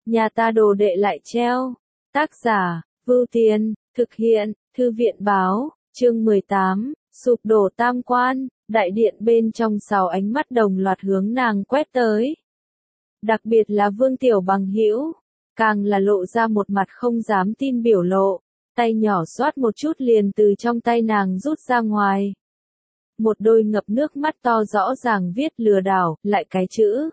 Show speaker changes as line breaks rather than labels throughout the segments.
nhà ta đồ đệ lại treo. Tác giả, Vưu Tiên, thực hiện, Thư viện báo, chương 18, sụp đổ tam quan, đại điện bên trong 6 ánh mắt đồng loạt hướng nàng quét tới. Đặc biệt là Vương Tiểu Bằng hữu, càng là lộ ra một mặt không dám tin biểu lộ, tay nhỏ xoát một chút liền từ trong tay nàng rút ra ngoài. Một đôi ngập nước mắt to rõ ràng viết lừa đảo, lại cái chữ.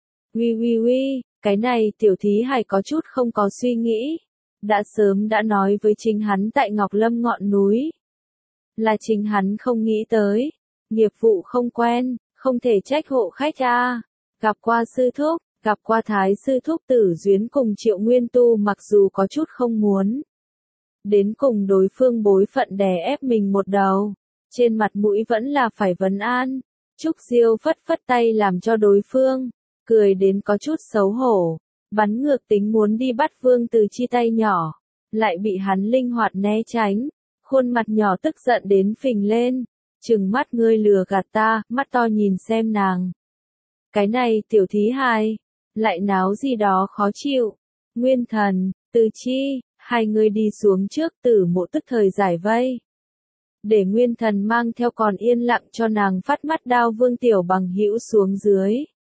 Uy, cái này tiểu thí hài có chút không có suy nghĩ. Đã sớm đã nói với chính hắn tại Ngọc Lâm ngọn núi. Là chính hắn không nghĩ tới. Nghiệp vụ không quen, không thể trách hộ khách a. Gặp qua sư thúc, gặp qua thái sư thúc Tử Duyến cùng Triệu Nguyên Tu mặc dù có chút không muốn. Đến cùng đối phương bối phận đè ép mình một đầu. Trên mặt mũi vẫn là phải vấn an. Trúc Diêu phất phất tay làm cho đối phương. Cười đến có chút xấu hổ. Bắn ngược tính muốn đi bắt Vương Từ Chi tay nhỏ. Lại bị hắn linh hoạt né tránh. Khuôn mặt nhỏ tức giận đến phình lên. Trừng mắt ngươi lừa gạt ta, mắt to nhìn xem nàng. Cái này tiểu thí hài. Lại náo gì đó khó chịu. Nguyên Thần, Từ Chi, hai người đi xuống trước Tử Mộ tức thời giải vây. Để Nguyên Thần mang theo còn yên lặng cho nàng phát mắt đao Vương Tiểu Bằng hữu xuống dưới.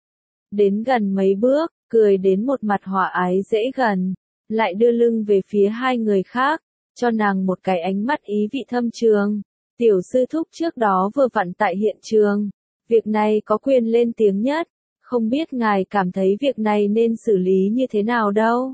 Đến gần mấy bước, cười đến một mặt hòa ái dễ gần, lại đưa lưng về phía hai người khác, cho nàng một cái ánh mắt ý vị thâm trường. Tiểu sư thúc trước đó vừa vặn tại hiện trường, việc này có quyền lên tiếng nhất, không biết ngài cảm thấy việc này nên xử lý như thế nào đâu.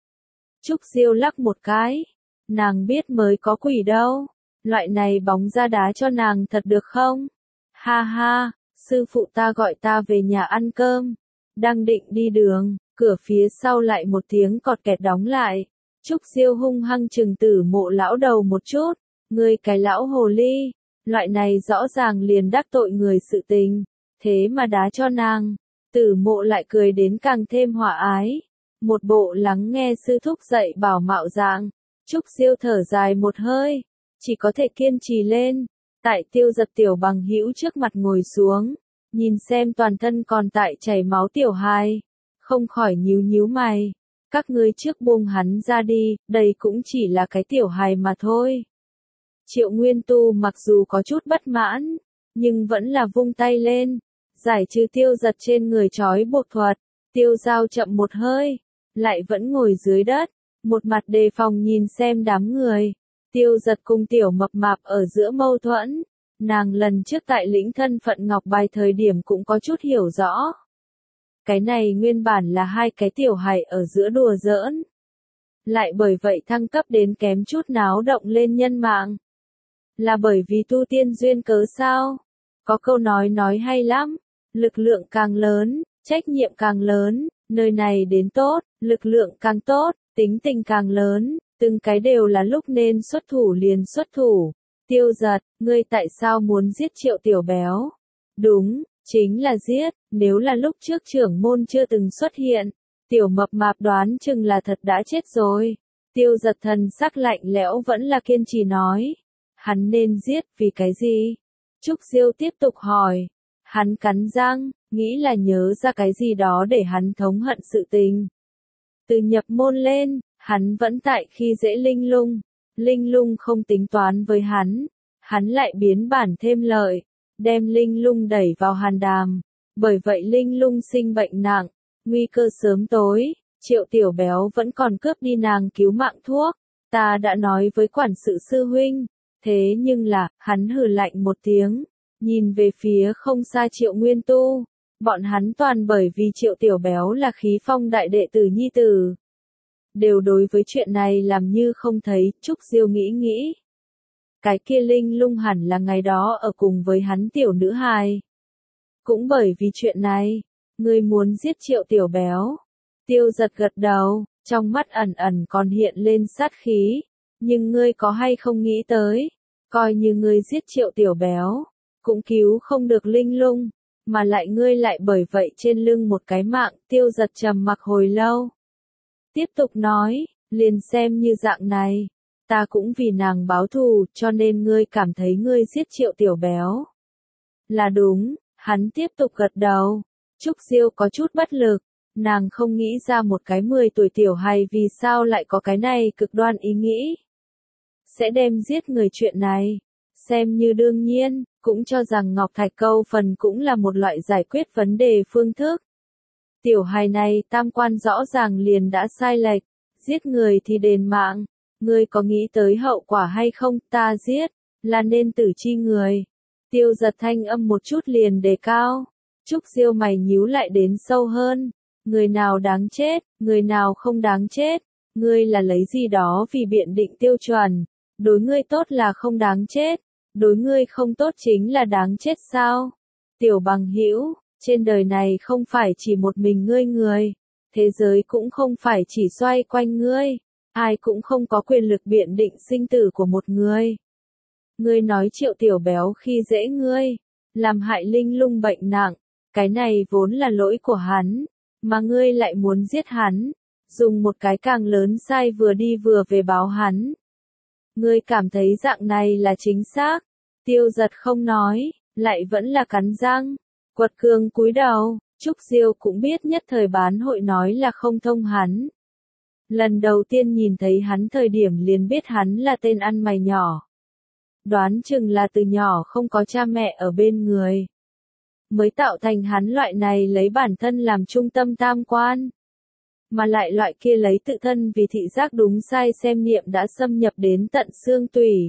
Trúc Diêu lắc một cái, nàng biết mới có quỷ đâu, loại này bóng ra đá cho nàng thật được không? Ha ha, sư phụ ta gọi ta về nhà ăn cơm, đang định đi đường, cửa phía sau lại một tiếng cọt kẹt đóng lại. Trúc Diêu hung hăng trừng Tử Mộ lão đầu một chút, ngươi cái lão hồ ly, loại này rõ ràng liền đắc tội người sự tình, thế mà đá cho nàng. Tử Mộ lại cười đến càng thêm hòa ái, một bộ lắng nghe sư thúc dạy bảo mạo dạng. Trúc Diêu thở dài một hơi, chỉ có thể kiên trì lên, tại Tiêu Giật Tiểu Bằng hữu trước mặt ngồi xuống, nhìn xem toàn thân còn tại chảy máu tiểu hài, không khỏi nhíu mày. Các ngươi trước buông hắn ra đi, đây cũng chỉ là cái tiểu hài mà thôi. Triệu Nguyên Tu mặc dù có chút bất mãn, nhưng vẫn là vung tay lên, giải trừ Tiêu Giật trên người trói buộc thuật. Tiêu Giao chậm một hơi, lại vẫn ngồi dưới đất, một mặt đề phòng nhìn xem đám người. Tiêu Giật cùng Tiểu Mập Mạp ở giữa mâu thuẫn, nàng lần trước tại lĩnh thân phận ngọc bài thời điểm cũng có chút hiểu rõ. Cái này nguyên bản là hai cái tiểu hài ở giữa đùa giỡn. Lại bởi vậy thăng cấp đến kém chút náo động lên nhân mạng. Là bởi vì tu tiên duyên cớ sao? Có câu nói hay lắm, lực lượng càng lớn, trách nhiệm càng lớn, nơi này đến tốt, lực lượng càng tốt, tính tình càng lớn, từng cái đều là lúc nên xuất thủ liền xuất thủ. Tiêu Giật, ngươi tại sao muốn giết Triệu Tiểu Béo? Đúng, chính là giết, nếu là lúc trước trưởng môn chưa từng xuất hiện, Tiểu Mập Mạp đoán chừng là thật đã chết rồi. Tiêu Giật thần sắc lạnh lẽo vẫn là kiên trì nói. Hắn nên giết vì cái gì? Trúc Diêu tiếp tục hỏi. Hắn cắn răng, nghĩ là nhớ ra cái gì đó để hắn thống hận sự tình. Từ nhập môn lên, hắn vẫn tại khi dễ Linh Lung. Linh Lung không tính toán với hắn lại biến bản thêm lợi, đem Linh Lung đẩy vào hàn đàm. Bởi vậy Linh Lung sinh bệnh nặng, nguy cơ sớm tối, Triệu Tiểu Béo vẫn còn cướp đi nàng cứu mạng thuốc. Ta đã nói với quản sự sư huynh, thế nhưng là, hắn hừ lạnh một tiếng, nhìn về phía không xa Triệu Nguyên Tu. Bọn hắn toàn bởi vì Triệu Tiểu Béo là khí phong đại đệ tử nhi tử. Đều đối với chuyện này làm như không thấy. Trúc Diêu nghĩ. Cái kia Linh Lung hẳn là ngày đó ở cùng với hắn tiểu nữ hài. Cũng bởi vì chuyện này, ngươi muốn giết Triệu Tiểu Béo. Tiêu Giật gật đầu, trong mắt ẩn còn hiện lên sát khí. Nhưng ngươi có hay không nghĩ tới, coi như ngươi giết Triệu Tiểu Béo, cũng cứu không được Linh Lung, mà lại ngươi lại bởi vậy trên lưng một cái mạng. Tiêu Giật trầm mặc hồi lâu. Tiếp tục nói, liền xem như dạng này, ta cũng vì nàng báo thù, cho nên ngươi cảm thấy ngươi giết Triệu Tiểu Béo. Là đúng, hắn tiếp tục gật đầu. Trúc Diêu có chút bất lực, Nàng không nghĩ ra một cái 10 tuổi tiểu hài vì sao lại có cái này cực đoan ý nghĩ. Sẽ đem giết người chuyện này. Xem như đương nhiên, cũng cho rằng Ngọc Thạch câu phần cũng là một loại giải quyết vấn đề phương thức. Tiểu hài này tam quan rõ ràng liền đã sai lệch, giết người thì đền mạng, ngươi có nghĩ tới hậu quả hay không, ta giết, là nên tử chi người. Tiêu Giật thanh âm một chút liền đề cao, Trúc Diêu mày nhíu lại đến sâu hơn, người nào đáng chết, người nào không đáng chết, ngươi là lấy gì đó vì biện định tiêu chuẩn, đối ngươi tốt là không đáng chết, đối ngươi không tốt chính là đáng chết sao? Tiểu bằng hữu, trên đời này không phải chỉ một mình ngươi người, thế giới cũng không phải chỉ xoay quanh ngươi, ai cũng không có quyền lực biện định sinh tử của một người. Ngươi nói Triệu Tiểu Béo khi dễ ngươi, làm hại Linh Lung bệnh nặng, cái này vốn là lỗi của hắn, mà ngươi lại muốn giết hắn, dùng một cái càng lớn sai vừa đi vừa về báo hắn. Ngươi cảm thấy dạng này là chính xác, Tiêu Giật không nói, lại vẫn là cắn răng, quật cường cúi đầu, Trúc Diêu cũng biết nhất thời bán hội nói là không thông hắn. Lần đầu tiên nhìn thấy hắn thời điểm liền biết hắn là tên ăn mày nhỏ. Đoán chừng là từ nhỏ không có cha mẹ ở bên người. Mới tạo thành hắn loại này lấy bản thân làm trung tâm tam quan. Mà lại loại kia lấy tự thân vì thị giác đúng sai xem niệm đã xâm nhập đến tận xương tủy.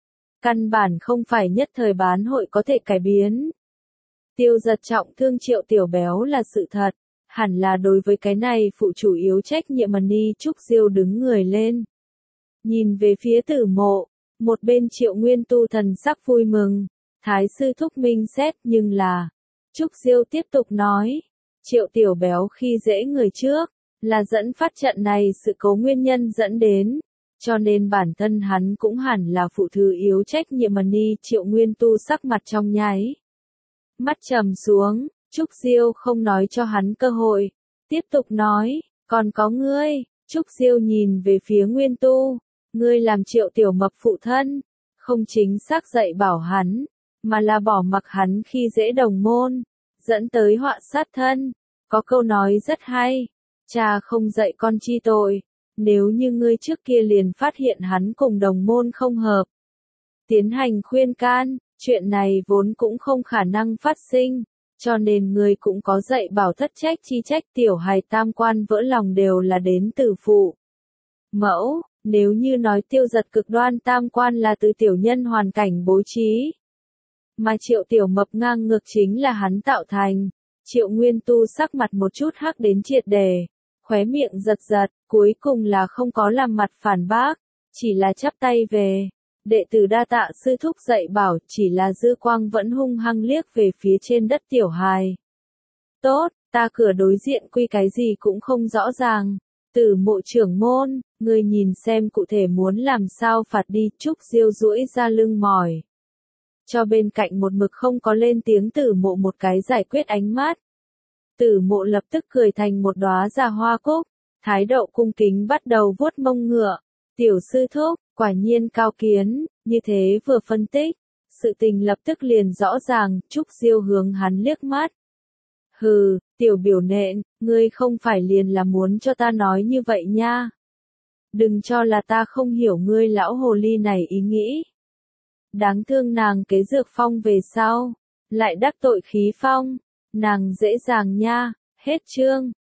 Căn bản không phải nhất thời bán hội có thể cải biến. Tiêu Giật trọng thương Triệu Tiểu Béo là sự thật, hẳn là đối với cái này phụ chủ yếu trách nhiệm Ni Trúc Diêu đứng người lên. Nhìn về phía Tử Mộ, một bên Triệu Nguyên Tu thần sắc vui mừng, Thái sư thúc minh xét nhưng là, Trúc Diêu tiếp tục nói, Triệu Tiểu Béo khi dễ người trước, là dẫn phát trận này sự cố nguyên nhân dẫn đến, cho nên bản thân hắn cũng hẳn là phụ thứ yếu trách nhiệm Ni Triệu Nguyên Tu sắc mặt trong nháy. Mắt trầm xuống, Trúc Diêu không nói cho hắn cơ hội, tiếp tục nói, còn có ngươi, Trúc Diêu nhìn về phía Nguyên Tu, ngươi làm Triệu Tiểu Mập phụ thân, không chính xác dạy bảo hắn, mà là bỏ mặc hắn khi dễ đồng môn, dẫn tới họa sát thân, có câu nói rất hay, cha không dạy con chi tội, nếu như ngươi trước kia liền phát hiện hắn cùng đồng môn không hợp, tiến hành khuyên can, chuyện này vốn cũng không khả năng phát sinh, cho nên ngươi cũng có dạy bảo thất trách chi trách tiểu hài tam quan vỡ lòng đều là đến từ phụ. Mẫu, nếu như nói Tiêu Giật cực đoan tam quan là từ tiểu nhân hoàn cảnh bố trí, mà Triệu Tiểu Mập ngang ngược chính là hắn tạo thành, Triệu Nguyên Tu sắc mặt một chút hắc đến triệt đề, khóe miệng giật giật, cuối cùng là không có làm mặt phản bác, chỉ là chắp tay về. Đệ tử đa tạ sư thúc dạy bảo, chỉ là dư quang vẫn hung hăng liếc về phía trên đất tiểu hài. Tốt, ta cửa đối diện quy cái gì cũng không rõ ràng. Tử Mộ trưởng môn, ngươi nhìn xem cụ thể muốn làm sao phạt đi. Trúc Diêu duỗi ra lưng mỏi. Cho bên cạnh một mực không có lên tiếng Tử Mộ một cái giải quyết ánh mắt. Tử Mộ lập tức cười thành một đóa ra hoa cúc, thái độ cung kính bắt đầu vuốt mông ngựa. Tiểu sư thúc, quả nhiên cao kiến, như thế vừa phân tích, sự tình lập tức liền rõ ràng, Trúc Diêu hướng hắn liếc mắt. Hừ, tiểu biểu nện, ngươi không phải liền là muốn cho ta nói như vậy nha. Đừng cho là ta không hiểu ngươi lão hồ ly này ý nghĩ. Đáng thương nàng kế dược phong về sau, lại đắc tội khí phong, nàng dễ dàng nha, hết chương.